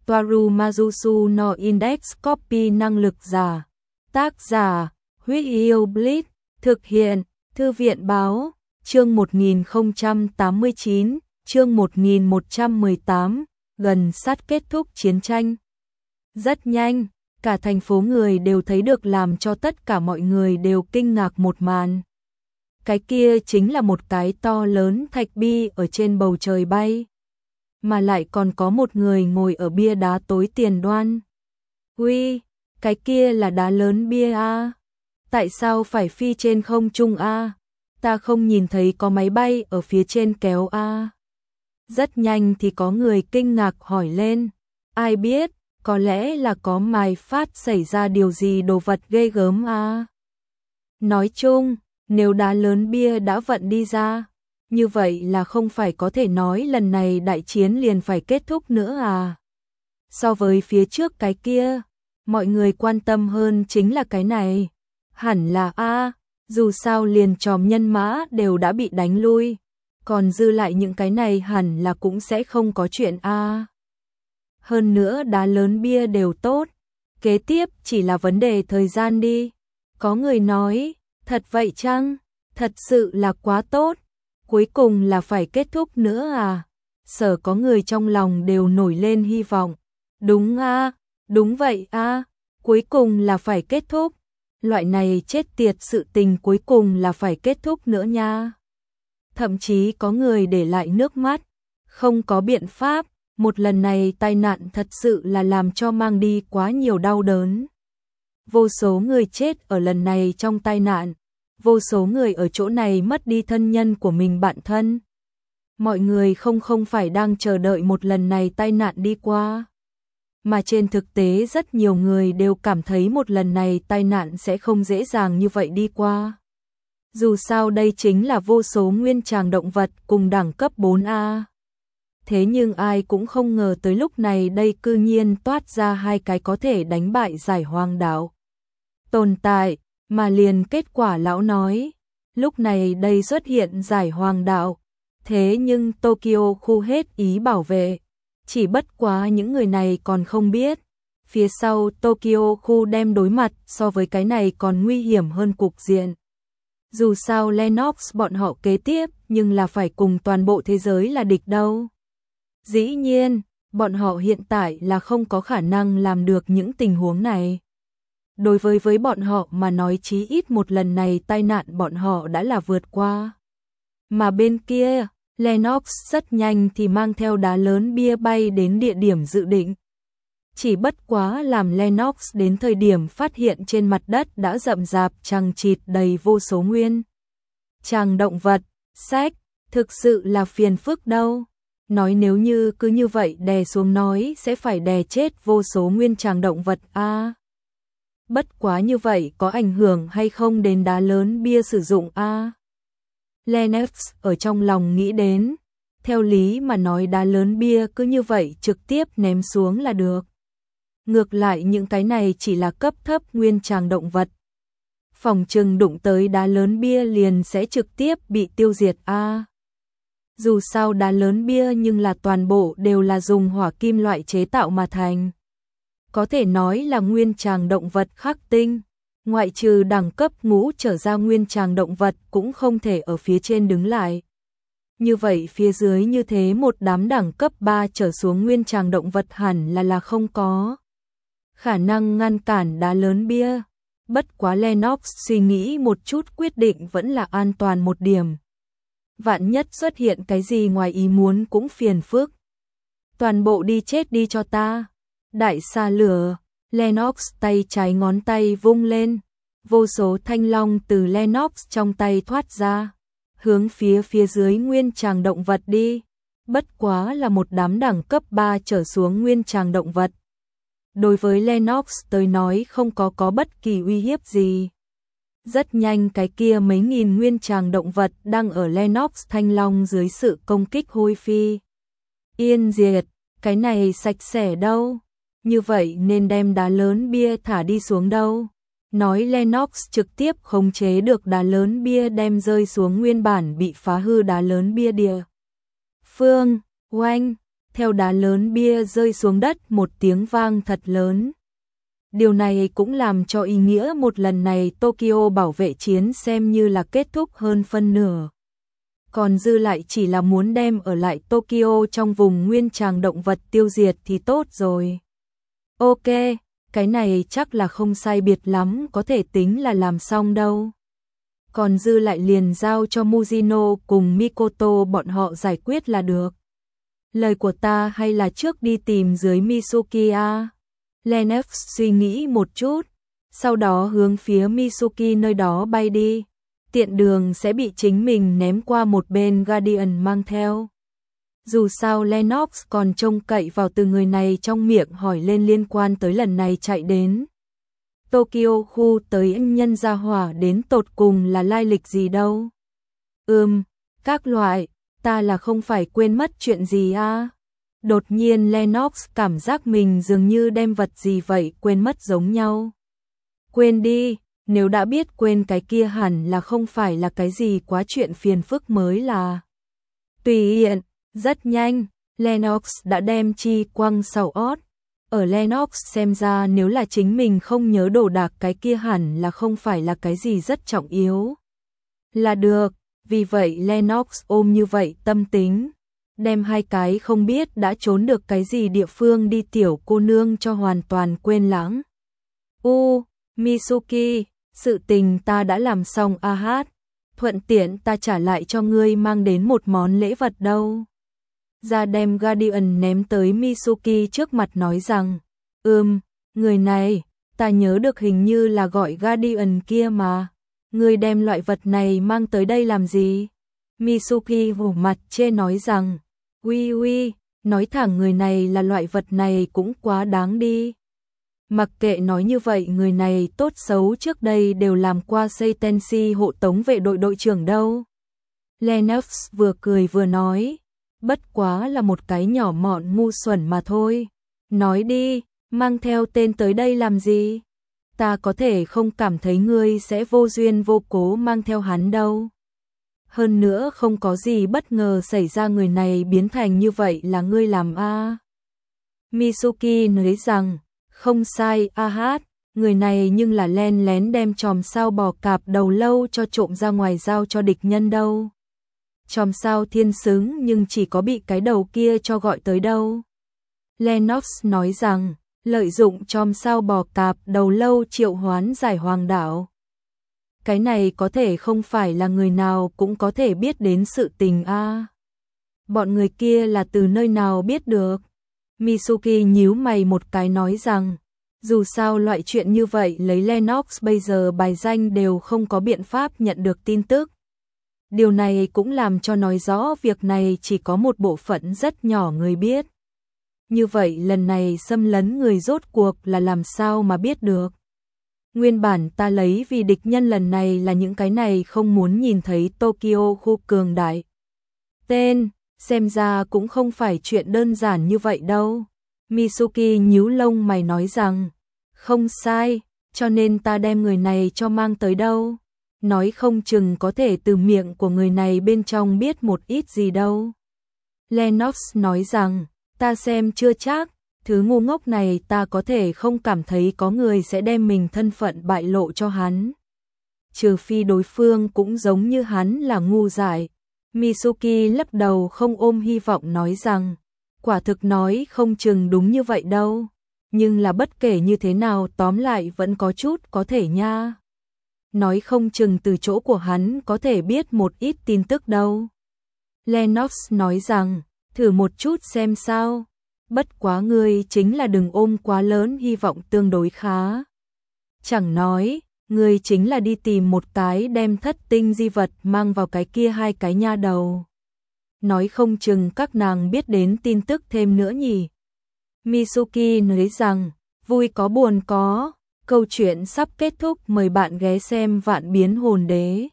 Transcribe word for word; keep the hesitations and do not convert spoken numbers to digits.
Toaru Majusu no Index Copy năng lực giả. Tác giả, Huyết Yêu Blitz, thực hiện, Thư viện báo, chương một nghìn không trăm tám mươi chín, chương một nghìn một trăm mười tám, gần sát kết thúc chiến tranh. Rất nhanh, cả thành phố người đều thấy được làm cho tất cả mọi người đều kinh ngạc một màn. Cái kia chính là một cái to lớn thạch bi ở trên bầu trời bay. Mà lại còn có một người ngồi ở bia đá tối tiền đoan. Uy, cái kia là đá lớn bia a. Tại sao phải phi trên không trung a? Ta không nhìn thấy có máy bay ở phía trên kéo a. Rất nhanh thì có người kinh ngạc hỏi lên. Ai biết, có lẽ là có mài phát xảy ra điều gì đồ vật ghê gớm a. Nói chung, nếu đá lớn bia đã vận đi ra, như vậy là không phải có thể nói lần này đại chiến liền phải kết thúc nữa à. So với phía trước cái kia, mọi người quan tâm hơn chính là cái này. Hẳn là a, dù sao liền tròm nhân mã đều đã bị đánh lui, còn dư lại những cái này hẳn là cũng sẽ không có chuyện a. Hơn nữa đá lớn bia đều tốt, kế tiếp chỉ là vấn đề thời gian đi. Có người nói, thật vậy chăng? Thật sự là quá tốt. Cuối cùng là phải kết thúc nữa à? Sở có người trong lòng đều nổi lên hy vọng. Đúng a, đúng vậy a, cuối cùng là phải kết thúc. Loại này chết tiệt sự tình cuối cùng là phải kết thúc nữa nha. Thậm chí có người để lại nước mắt. Không có biện pháp, một lần này tai nạn thật sự là làm cho mang đi quá nhiều đau đớn. Vô số người chết ở lần này trong tai nạn. Vô số người ở chỗ này mất đi thân nhân của mình bạn thân. Mọi người không không phải đang chờ đợi một lần này tai nạn đi qua. Mà trên thực tế rất nhiều người đều cảm thấy một lần này tai nạn sẽ không dễ dàng như vậy đi qua. Dù sao đây chính là vô số nguyên tràng động vật cùng đẳng cấp bốn A. Thế nhưng ai cũng không ngờ tới lúc này đây cư nhiên toát ra hai cái có thể đánh bại giải hoang đảo tồn tại. Mà liền kết quả lão nói, lúc này đây xuất hiện giải hoàng đạo, thế nhưng Tokyo khu hết ý bảo vệ, chỉ bất quá những người này còn không biết, phía sau Tokyo khu đem đối mặt so với cái này còn nguy hiểm hơn cục diện. Dù sao Lennox bọn họ kế tiếp nhưng là phải cùng toàn bộ thế giới là địch đâu. Dĩ nhiên, bọn họ hiện tại là không có khả năng làm được những tình huống này. Đối với với bọn họ mà nói chí ít một lần này tai nạn bọn họ đã là vượt qua. Mà bên kia, Lennox rất nhanh thì mang theo đá lớn bia bay đến địa điểm dự định. Chỉ bất quá làm Lennox đến thời điểm phát hiện trên mặt đất đã rậm rạp chằng chịt đầy vô số nguyên tràng động vật, sách, thực sự là phiền phức đâu. Nói nếu như cứ như vậy đè xuống nói sẽ phải đè chết vô số nguyên tràng động vật a. À, bất quá như vậy có ảnh hưởng hay không đến đá lớn bia sử dụng a? À, Lennox ở trong lòng nghĩ đến, theo lý mà nói đá lớn bia cứ như vậy trực tiếp ném xuống là được. Ngược lại những cái này chỉ là cấp thấp nguyên tràng động vật. Phòng trừng đụng tới đá lớn bia liền sẽ trực tiếp bị tiêu diệt a. À, dù sao đá lớn bia nhưng là toàn bộ đều là dùng hỏa kim loại chế tạo mà thành. Có thể nói là nguyên tràng động vật khắc tinh, ngoại trừ đẳng cấp ngũ trở ra nguyên tràng động vật cũng không thể ở phía trên đứng lại. Như vậy phía dưới như thế một đám đẳng cấp ba trở xuống nguyên tràng động vật hẳn là là không có khả năng ngăn cản đá lớn bia. Bất quá Lennox suy nghĩ một chút quyết định vẫn là an toàn một điểm. Vạn nhất xuất hiện cái gì ngoài ý muốn cũng phiền phức. Toàn bộ đi chết đi cho ta. Đại xa lửa, Lennox tay trái ngón tay vung lên, vô số thanh long từ Lennox trong tay thoát ra, hướng phía phía dưới nguyên tràng động vật đi. Bất quá là một đám đẳng cấp ba trở xuống nguyên tràng động vật. Đối với Lennox tới nói không có có bất kỳ uy hiếp gì. Rất nhanh cái kia mấy nghìn nguyên tràng động vật đang ở Lennox thanh long dưới sự công kích hôi phi yên diệt, cái này sạch sẽ đâu. Như vậy nên đem đá lớn bia thả đi xuống đâu. Nói Lennox trực tiếp khống chế được đá lớn bia đem rơi xuống nguyên bản bị phá hư đá lớn bia địa phương. Oanh, theo đá lớn bia rơi xuống đất một tiếng vang thật lớn. Điều này cũng làm cho ý nghĩa một lần này Tokyo bảo vệ chiến xem như là kết thúc hơn phân nửa. Còn dư lại chỉ là muốn đem ở lại Tokyo trong vùng nguyên tràng động vật tiêu diệt thì tốt rồi. Ok, cái này chắc là không sai biệt lắm, có thể tính là làm xong đâu. Còn dư lại liền giao cho Mujino cùng Mikoto bọn họ giải quyết là được. Lời của ta hay là trước đi tìm dưới Mitsuki. Lennox suy nghĩ một chút, sau đó hướng phía Mitsuki nơi đó bay đi. Tiện đường sẽ bị chính mình ném qua một bên Guardian mang theo. Dù sao Lennox còn trông cậy vào từ người này trong miệng hỏi lên liên quan tới lần này chạy đến Tokyo khu tới nhân gia hỏa đến tột cùng là lai lịch gì đâu. Ừm, các loại, ta là không phải quên mất chuyện gì à? Đột nhiên Lennox cảm giác mình dường như đem vật gì vậy quên mất giống nhau. Quên đi, nếu đã biết quên cái kia hẳn là không phải là cái gì quá chuyện phiền phức mới là. Tùy hiện, rất nhanh, Lennox đã đem chi quăng sầu ót. Ở Lennox xem ra nếu là chính mình không nhớ đồ đạc cái kia hẳn là không phải là cái gì rất trọng yếu. Là được, vì vậy Lennox ôm như vậy tâm tính. Đem hai cái không biết đã trốn được cái gì địa phương đi tiểu cô nương cho hoàn toàn quên lãng. U, Mitsuki, sự tình ta đã làm xong a hát. Thuận tiện ta trả lại cho ngươi mang đến một món lễ vật đâu. Ra đem Guardian ném tới Mitsuki trước mặt nói rằng, ừm, người này, ta nhớ được hình như là gọi Guardian kia mà. Ngươi đem loại vật này mang tới đây làm gì? Mitsuki vỗ mặt chê nói rằng, uy uy, nói thẳng người này là loại vật này cũng quá đáng đi. Mặc kệ nói như vậy người này tốt xấu trước đây đều làm qua Seitenshi hộ tống vệ đội đội trưởng đâu. Lennox vừa cười vừa nói, bất quá là một cái nhỏ mọn ngu xuẩn mà thôi. Nói đi, mang theo tên tới đây làm gì? Ta có thể không cảm thấy ngươi sẽ vô duyên vô cố mang theo hắn đâu. Hơn nữa không có gì bất ngờ xảy ra người này biến thành như vậy là ngươi làm a. À. Mitsuki nói rằng, không sai a hát, người này nhưng là len lén đem chòm sao bò cạp đầu lâu cho trộm ra ngoài giao cho địch nhân đâu. Chòm sao thiên xứng nhưng chỉ có bị cái đầu kia cho gọi tới đâu. Lennox nói rằng, lợi dụng chòm sao bò cạp đầu lâu triệu hoán giải hoàng đảo. Cái này có thể không phải là người nào cũng có thể biết đến sự tình a. À. Bọn người kia là từ nơi nào biết được? Mitsuki nhíu mày một cái nói rằng, dù sao loại chuyện như vậy lấy Lennox bây giờ bài danh đều không có biện pháp nhận được tin tức. Điều này cũng làm cho nói rõ việc này chỉ có một bộ phận rất nhỏ người biết. Như vậy lần này xâm lấn người rốt cuộc là làm sao mà biết được? Nguyên bản ta lấy vì địch nhân lần này là những cái này không muốn nhìn thấy Tokyo khu cường đại. Tên, xem ra cũng không phải chuyện đơn giản như vậy đâu. Mitsuki nhíu lông mày nói rằng, không sai, cho nên ta đem người này cho mang tới đâu. Nói không chừng có thể từ miệng của người này bên trong biết một ít gì đâu. Lennox nói rằng, ta xem chưa chắc, thứ ngu ngốc này ta có thể không cảm thấy có người sẽ đem mình thân phận bại lộ cho hắn. Trừ phi đối phương cũng giống như hắn là ngu dại. Mitsuki lắc đầu không ôm hy vọng nói rằng, quả thực nói không chừng đúng như vậy đâu. Nhưng là bất kể như thế nào tóm lại vẫn có chút có thể nha. Nói không chừng từ chỗ của hắn có thể biết một ít tin tức đâu. Lennox nói rằng, thử một chút xem sao. Bất quá ngươi chính là đừng ôm quá lớn hy vọng tương đối khá. Chẳng nói, ngươi chính là đi tìm một cái đem thất tinh di vật mang vào cái kia hai cái nha đầu. Nói không chừng các nàng biết đến tin tức thêm nữa nhỉ. Mitsuki nói rằng, vui có buồn có, câu chuyện sắp kết thúc, mời bạn ghé xem Vạn Biến Hồn Đế.